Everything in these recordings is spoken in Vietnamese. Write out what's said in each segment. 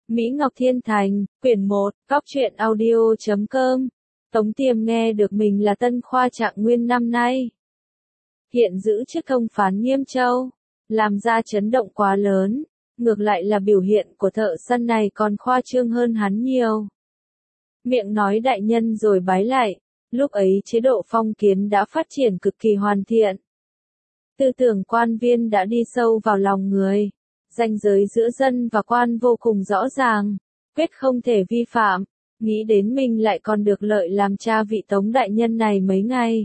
Mỹ Ngọc Thiên Thành, quyển 1, Góc truyện audio.com. Tống Tiềm nghe được mình là tân khoa trạng nguyên năm nay. Hiện giữ chức công phán Nghiêm Châu, làm ra chấn động quá lớn, ngược lại là biểu hiện của thợ săn này còn khoa trương hơn hắn nhiều. Miệng nói đại nhân rồi bái lại, lúc ấy chế độ phong kiến đã phát triển cực kỳ hoàn thiện. Tư tưởng quan viên đã đi sâu vào lòng người. Ranh giới giữa dân và quan vô cùng rõ ràng, quyết không thể vi phạm, nghĩ đến mình lại còn được lợi làm cha vị Tống đại nhân này mấy ngày.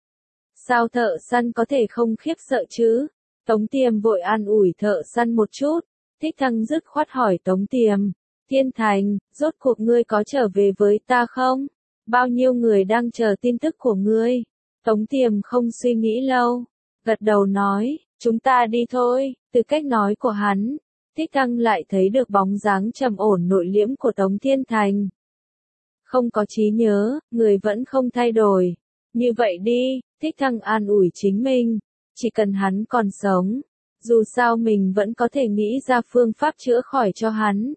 Sao thợ săn có thể không khiếp sợ chứ? Tống Tiềm vội an ủi thợ săn một chút, Thích Thăng dứt khoát hỏi Tống Tiềm, Thiên Thành, rốt cuộc ngươi có trở về với ta không? Bao nhiêu người đang chờ tin tức của ngươi? Tống Tiềm không suy nghĩ lâu, gật đầu nói, chúng ta đi thôi. Từ cách nói của hắn, Thích Thăng lại thấy được bóng dáng trầm ổn nội liễm của Tống Thiên Thành. Không có trí nhớ, người vẫn không thay đổi. Như vậy đi, Thích Thăng an ủi chính mình, chỉ cần hắn còn sống, dù sao mình vẫn có thể nghĩ ra phương pháp chữa khỏi cho hắn.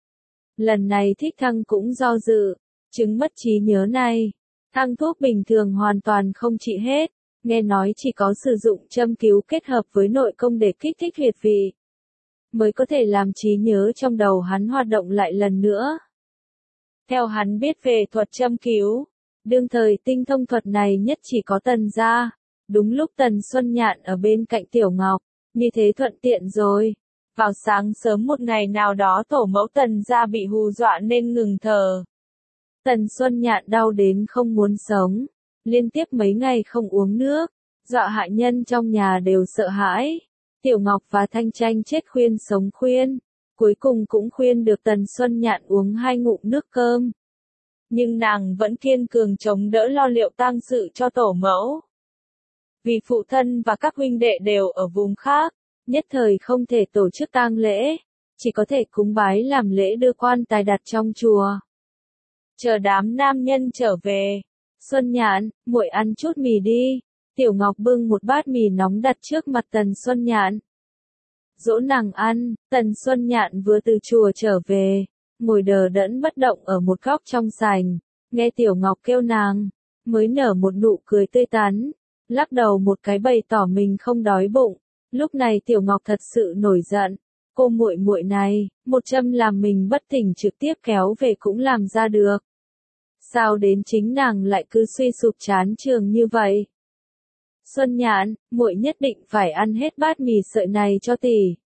Lần này Thích Thăng cũng do dự, chứng mất trí nhớ này, thang thuốc bình thường hoàn toàn không trị hết. Nghe nói chỉ có sử dụng châm cứu kết hợp với nội công để kích thích huyệt vị, mới có thể làm trí nhớ trong đầu hắn hoạt động lại lần nữa. Theo hắn biết về thuật châm cứu, đương thời tinh thông thuật này nhất chỉ có Tần gia. Đúng lúc Tần Xuân Nhạn ở bên cạnh Tiểu Ngọc, như thế thuận tiện rồi. Vào sáng sớm một ngày nào đó tổ mẫu Tần gia bị hù dọa nên ngừng thở. Tần Xuân Nhạn đau đến không muốn sống. Liên tiếp mấy ngày không uống nước, dọa hại nhân trong nhà đều sợ hãi. Tiểu Ngọc và Thanh Tranh chết khuyên sống khuyên, cuối cùng cũng khuyên được Tần Xuân Nhạn uống 2 ngụm nước cơm. Nhưng nàng vẫn kiên cường chống đỡ lo liệu tang sự cho tổ mẫu. Vì phụ thân và các huynh đệ đều ở vùng khác, nhất thời không thể tổ chức tang lễ, chỉ có thể cúng bái làm lễ đưa quan tài đặt trong chùa. Chờ đám nam nhân trở về. Xuân Nhạn, muội ăn chút mì đi. Tiểu Ngọc bưng một bát mì nóng đặt trước mặt Tần Xuân Nhạn. Dỗ nàng ăn, Tần Xuân Nhạn vừa từ chùa trở về, ngồi đờ đẫn bất động ở một góc trong sảnh, nghe Tiểu Ngọc kêu nàng, mới nở một nụ cười tươi tắn, lắc đầu một cái bày tỏ mình không đói bụng. Lúc này Tiểu Ngọc thật sự nổi giận, cô muội muội này, một châm làm mình bất tỉnh trực tiếp kéo về cũng làm ra được. Sao đến chính nàng lại cứ suy sụp chán trường như vậy? Xuân Nhạn, muội nhất định phải ăn hết bát mì sợi này cho tỷ.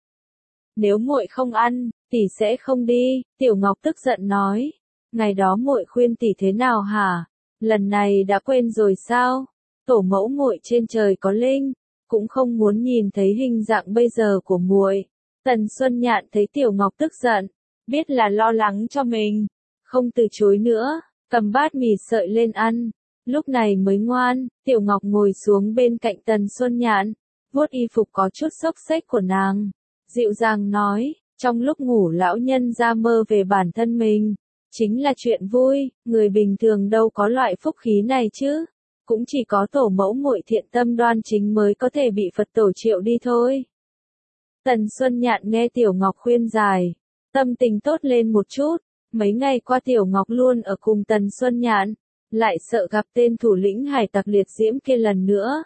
Nếu muội không ăn, tỷ sẽ không đi. Tiểu Ngọc tức giận nói. Ngày đó muội khuyên tỷ thế nào hả? Lần này đã quên rồi sao? Tổ mẫu muội trên trời có linh, cũng không muốn nhìn thấy hình dạng bây giờ của muội. Tần Xuân Nhạn thấy Tiểu Ngọc tức giận, biết là lo lắng cho mình, không từ chối nữa. Cầm bát mì sợi lên ăn, lúc này mới ngoan. Tiểu Ngọc ngồi xuống bên cạnh Tần Xuân Nhạn, vuốt y phục có chút xốc xếch của nàng, dịu dàng nói, trong lúc ngủ lão nhân ra mơ về bản thân mình, chính là chuyện vui, người bình thường đâu có loại phúc khí này chứ, cũng chỉ có tổ mẫu muội thiện tâm đoan chính mới có thể bị Phật tổ triệu đi thôi. Tần Xuân Nhạn nghe Tiểu Ngọc khuyên giải, tâm tình tốt lên một chút. Mấy ngày qua Tiểu Ngọc luôn ở cùng Tần Xuân Nhạn, lại sợ gặp tên thủ lĩnh hải tặc liệt diễm kia lần nữa.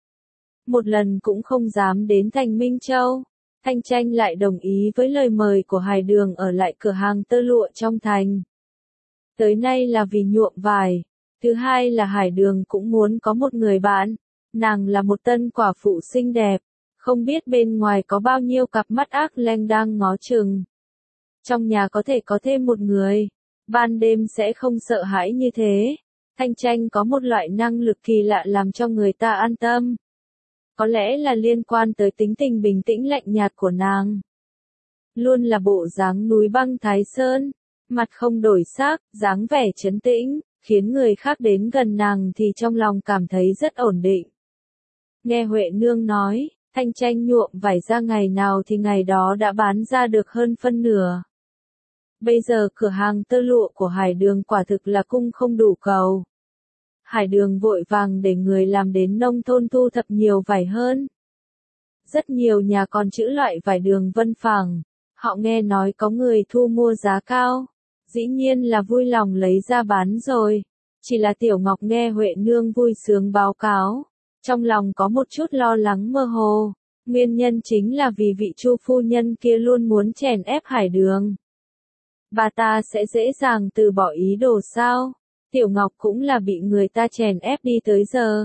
Một lần cũng không dám đến thành Minh Châu. Thanh Tranh lại đồng ý với lời mời của Hải Đường ở lại cửa hàng tơ lụa trong thành. Tới nay là vì nhuộm vải. Thứ hai là Hải Đường cũng muốn có một người bạn. Nàng là một tân quả phụ xinh đẹp, không biết bên ngoài có bao nhiêu cặp mắt ác leng đang ngó chừng. Trong nhà có thể có thêm một người, ban đêm sẽ không sợ hãi như thế. Thanh Tranh có một loại năng lực kỳ lạ làm cho người ta an tâm. Có lẽ là liên quan tới tính tình bình tĩnh lạnh nhạt của nàng. Luôn là bộ dáng núi băng Thái Sơn, mặt không đổi sắc, dáng vẻ trấn tĩnh, khiến người khác đến gần nàng thì trong lòng cảm thấy rất ổn định. Nghe Huệ Nương nói, Thanh Tranh nhuộm vải ra ngày nào thì ngày đó đã bán ra được hơn phân nửa. Bây giờ cửa hàng tơ lụa của Hải Đường quả thực là cung không đủ cầu. Hải Đường vội vàng để người làm đến nông thôn thu thập nhiều vải hơn. Rất nhiều nhà còn trữ loại vải Đường Vân Phẳng, Họ nghe nói có người thu mua giá cao, dĩ nhiên là vui lòng lấy ra bán rồi. Chỉ là Tiểu Ngọc nghe Huệ Nương vui sướng báo cáo, trong lòng có một chút lo lắng mơ hồ. Nguyên nhân chính là vì vị Chu phu nhân kia luôn muốn chèn ép Hải Đường. Bà ta sẽ dễ dàng từ bỏ ý đồ sao? Tiểu Ngọc cũng là bị người ta chèn ép đi tới giờ.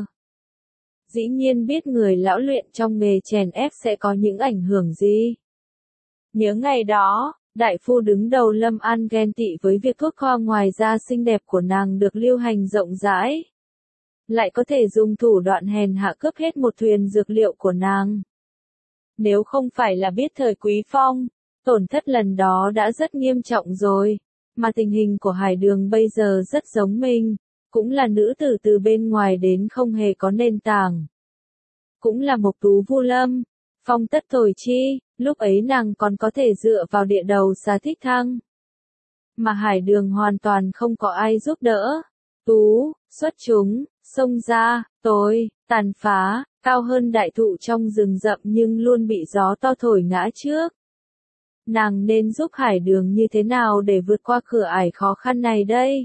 Dĩ nhiên biết người lão luyện trong nghề chèn ép sẽ có những ảnh hưởng gì. Nhớ ngày đó, đại phu đứng đầu Lâm An ghen tị với việc thuốc kho ngoài da xinh đẹp của nàng được lưu hành rộng rãi. Lại có thể dùng thủ đoạn hèn hạ cướp hết một thuyền dược liệu của nàng. Nếu không phải là biết thời Quý Phong, tổn thất lần đó đã rất nghiêm trọng rồi, mà tình hình của Hải Đường bây giờ rất giống mình, cũng là nữ tử từ bên ngoài đến không hề có nền tảng. Cũng là Mộc Tú Vu Lâm, Phong Tất Thổi Chi, lúc ấy nàng còn có thể dựa vào địa đầu xà Thích Thăng. Mà Hải Đường hoàn toàn không có ai giúp đỡ. Tú, xuất chúng, xông ra, tối, tàn phá, cao hơn đại thụ trong rừng rậm nhưng luôn bị gió to thổi ngã trước. Nàng nên giúp Hải Đường như thế nào để vượt qua cửa ải khó khăn này đây?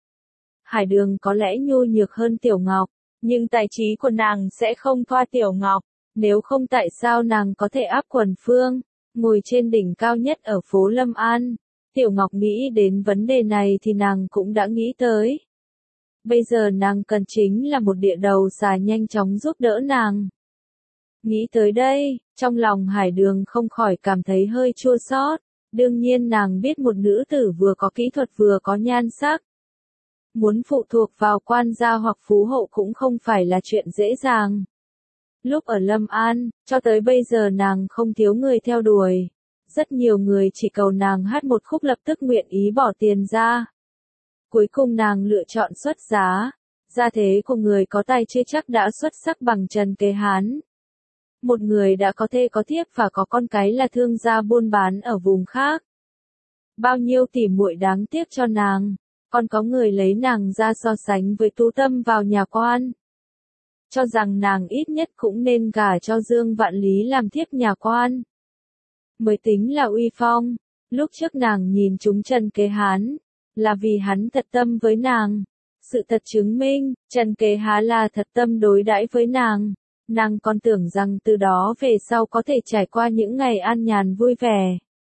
Hải Đường có lẽ nhu nhược hơn Tiểu Ngọc, nhưng tài trí của nàng sẽ không thoa Tiểu Ngọc. Nếu không tại sao nàng có thể áp quần phương, ngồi trên đỉnh cao nhất ở phố Lâm An? Tiểu Ngọc nghĩ đến vấn đề này thì nàng cũng đã nghĩ tới. Bây giờ nàng cần chính là một địa đầu xà nhanh chóng giúp đỡ nàng. Nghĩ tới đây, trong lòng Hải Đường không khỏi cảm thấy hơi chua xót. Đương nhiên nàng biết một nữ tử vừa có kỹ thuật vừa có nhan sắc. Muốn phụ thuộc vào quan gia hoặc phú hộ cũng không phải là chuyện dễ dàng. Lúc ở Lâm An, cho tới bây giờ nàng không thiếu người theo đuổi. Rất nhiều người chỉ cầu nàng hát một khúc lập tức nguyện ý bỏ tiền ra. Cuối cùng nàng lựa chọn xuất giá. Gia thế của người có tài chưa chắc đã xuất sắc bằng Trần Kế Hán. Một người đã có thê có thiếp và có con cái là thương gia buôn bán ở vùng khác. Bao nhiêu tỉ muội đáng tiếc cho nàng, còn có người lấy nàng ra so sánh với Tú Tâm vào nhà quan. Cho rằng nàng ít nhất cũng nên gả cho Dương Vạn Lý làm thiếp nhà quan. Mới tính là uy phong, lúc trước nàng nhìn chúng Trần Kế Hán, là vì hắn thật tâm với nàng. Sự thật chứng minh, Trần Kế Hán là thật tâm đối đãi với nàng. Nàng còn tưởng rằng từ đó về sau có thể trải qua những ngày an nhàn vui vẻ.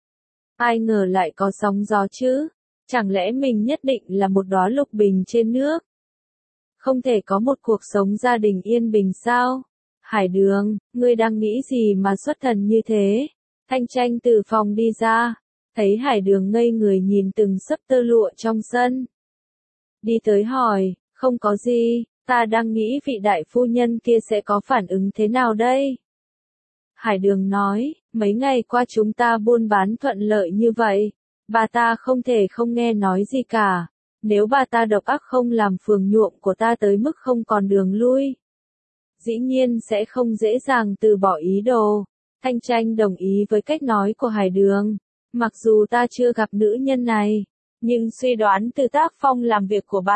Ai ngờ lại có sóng gió chứ? Chẳng lẽ mình nhất định là một đóa lục bình trên nước? Không thể có một cuộc sống gia đình yên bình sao? Hải Đường, ngươi đang nghĩ gì mà xuất thần như thế? Thanh Tranh từ phòng đi ra, thấy Hải Đường ngây người nhìn từng xấp tơ lụa trong sân. Đi tới hỏi, không có gì, ta đang nghĩ vị đại phu nhân kia sẽ có phản ứng thế nào đây? Hải Đường nói, mấy ngày qua chúng ta buôn bán thuận lợi như vậy, bà ta không thể không nghe nói gì cả. Nếu bà ta độc ác không làm phường nhuộm của ta tới mức không còn đường lui, dĩ nhiên sẽ không dễ dàng từ bỏ ý đồ. Thanh Tranh đồng ý với cách nói của Hải Đường. Mặc dù ta chưa gặp nữ nhân này, nhưng suy đoán từ tác phong làm việc của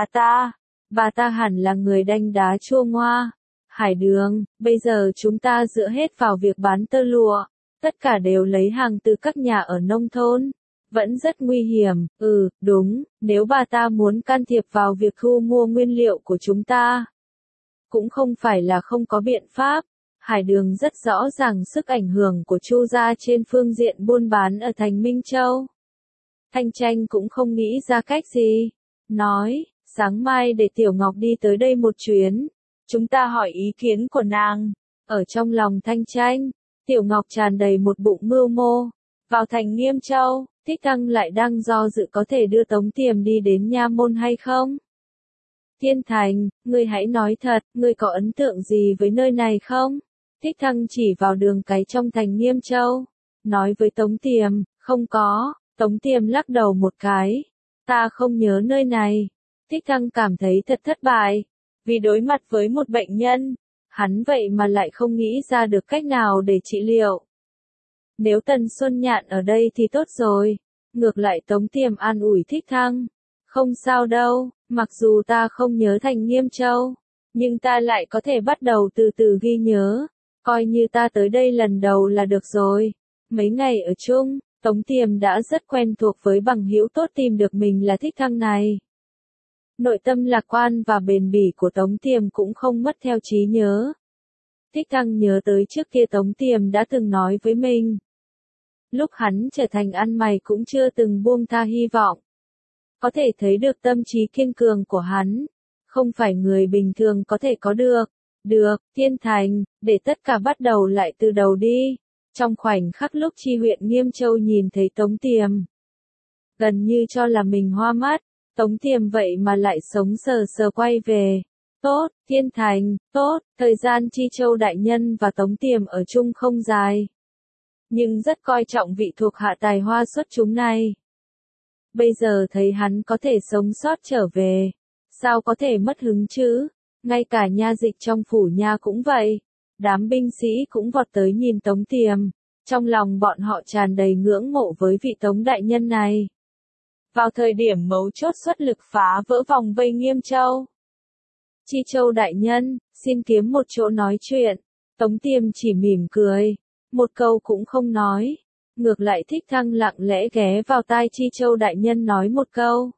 bà ta hẳn là người đanh đá chua ngoa. Hải Đường, bây giờ chúng ta dựa hết vào việc bán tơ lụa, tất cả đều lấy hàng từ các nhà ở nông thôn. Vẫn rất nguy hiểm, đúng, nếu bà ta muốn can thiệp vào việc thu mua nguyên liệu của chúng ta. Cũng không phải là không có biện pháp. Hải Đường rất rõ ràng sức ảnh hưởng của Chu gia trên phương diện buôn bán ở thành Minh Châu. Thanh Tranh cũng không nghĩ ra cách gì. Nói, sáng mai để Tiểu Ngọc đi tới đây một chuyến. Chúng ta hỏi ý kiến của nàng. Ở trong lòng Thanh Tranh, Tiểu Ngọc tràn đầy một bụng mưu mô. Vào thành Nghiêm Châu, Thích Thăng lại đang do dự có thể đưa Tống Tiềm đi đến nha môn hay không. Thiên Thành, ngươi hãy nói thật, ngươi có ấn tượng gì với nơi này không? Thích Thăng chỉ vào đường cái trong thành Nghiêm Châu. Nói với Tống Tiềm, không có. Tống Tiềm lắc đầu một cái. Ta không nhớ nơi này. Thích Thăng cảm thấy thật thất bại. Vì đối mặt với một bệnh nhân, hắn vậy mà lại không nghĩ ra được cách nào để trị liệu. Nếu Tần Xuân Nhạn ở đây thì tốt rồi. Ngược lại Tống Tiềm an ủi Thích Thăng. Không sao đâu, mặc dù ta không nhớ thành Nghiêm Châu, nhưng ta lại có thể bắt đầu từ từ ghi nhớ. Coi như ta tới đây lần đầu là được rồi. Mấy ngày ở chung, Tống Tiềm đã rất quen thuộc với bằng hữu tốt tìm được mình là Thích Thăng này. Nội tâm lạc quan và bền bỉ của Tống Tiềm cũng không mất theo trí nhớ. Thích Thăng nhớ tới trước kia Tống Tiềm đã từng nói với mình. Lúc hắn trở thành ăn mày cũng chưa từng buông tha hy vọng. Có thể thấy được tâm trí kiên cường của hắn. Không phải người bình thường có thể có được. Được, Thiên Thành, để tất cả bắt đầu lại từ đầu đi. Trong khoảnh khắc lúc Chi huyện Nghiêm Châu nhìn thấy Tống Tiềm. Gần như cho là mình hoa mắt. Tống Tiềm vậy mà lại sống sờ sờ quay về. Tốt, Thiên Thành, tốt, thời gian Chi Châu đại nhân và Tống Tiềm ở chung không dài. Nhưng rất coi trọng vị thuộc hạ tài hoa xuất chúng này. Bây giờ thấy hắn có thể sống sót trở về. Sao có thể mất hứng chứ? Ngay cả nha dịch trong phủ nha cũng vậy. Đám binh sĩ cũng vọt tới nhìn Tống Tiềm. Trong lòng bọn họ tràn đầy ngưỡng mộ với vị Tống đại nhân này. Vào thời điểm mấu chốt xuất lực phá vỡ vòng vây Nghiêm Châu. Chi Châu đại nhân, xin kiếm một chỗ nói chuyện. Tống Tiềm chỉ mỉm cười. Một câu cũng không nói. Ngược lại Thích Thăng lặng lẽ ghé vào tai Chi Châu đại nhân nói một câu.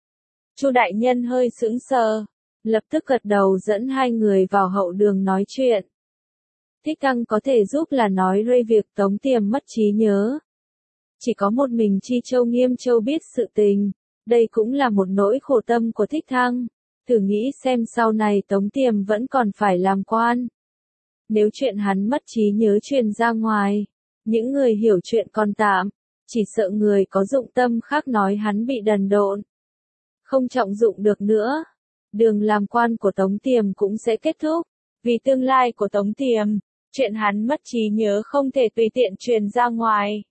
Chu đại nhân hơi sững sờ. Lập tức gật đầu dẫn hai người vào hậu đường nói chuyện. Thích Thăng có thể giúp là nói rơi việc Tống Tiềm mất trí nhớ. Chỉ có một mình Chi Châu Nghiêm Châu biết sự tình. Đây cũng là một nỗi khổ tâm của Thích Thăng. Thử nghĩ xem sau này Tống Tiềm vẫn còn phải làm quan. Nếu chuyện hắn mất trí nhớ truyền ra ngoài, những người hiểu chuyện còn tạm, chỉ sợ người có dụng tâm khác nói hắn bị đần độn. Không trọng dụng được nữa. Đường làm quan của Tống Tiềm cũng sẽ kết thúc. Vì tương lai của Tống Tiềm, chuyện hắn mất trí nhớ không thể tùy tiện truyền ra ngoài.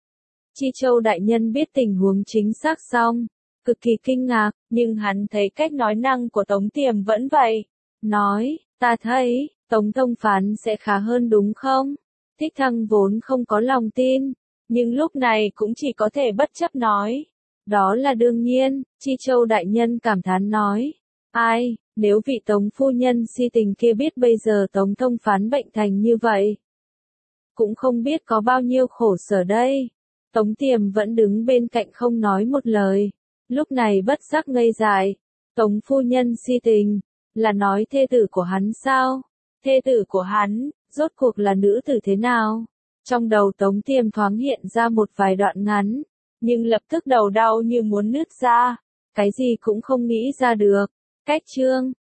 Chi Châu đại nhân biết tình huống chính xác xong, cực kỳ kinh ngạc, nhưng hắn thấy cách nói năng của Tống Tiềm vẫn vậy. Nói, ta thấy, Tống thông phán sẽ khá hơn đúng không? Thích Thăng vốn không có lòng tin, nhưng lúc này cũng chỉ có thể bất chấp nói. Đó là đương nhiên, Chi Châu đại nhân cảm thán nói. Ai, nếu vị Tống phu nhân si tình kia biết bây giờ Tống thông phán bệnh thành như vậy, cũng không biết có bao nhiêu khổ sở đây. Tống Tiềm vẫn đứng bên cạnh không nói một lời. Lúc này bất giác ngây dại. Tống phu nhân si tình, là nói thê tử của hắn sao? Thê tử của hắn, rốt cuộc là nữ tử thế nào? Trong đầu Tống Tiềm thoáng hiện ra một vài đoạn ngắn, nhưng lập tức đầu đau như muốn nứt ra. Cái gì cũng không nghĩ ra được. Cách chương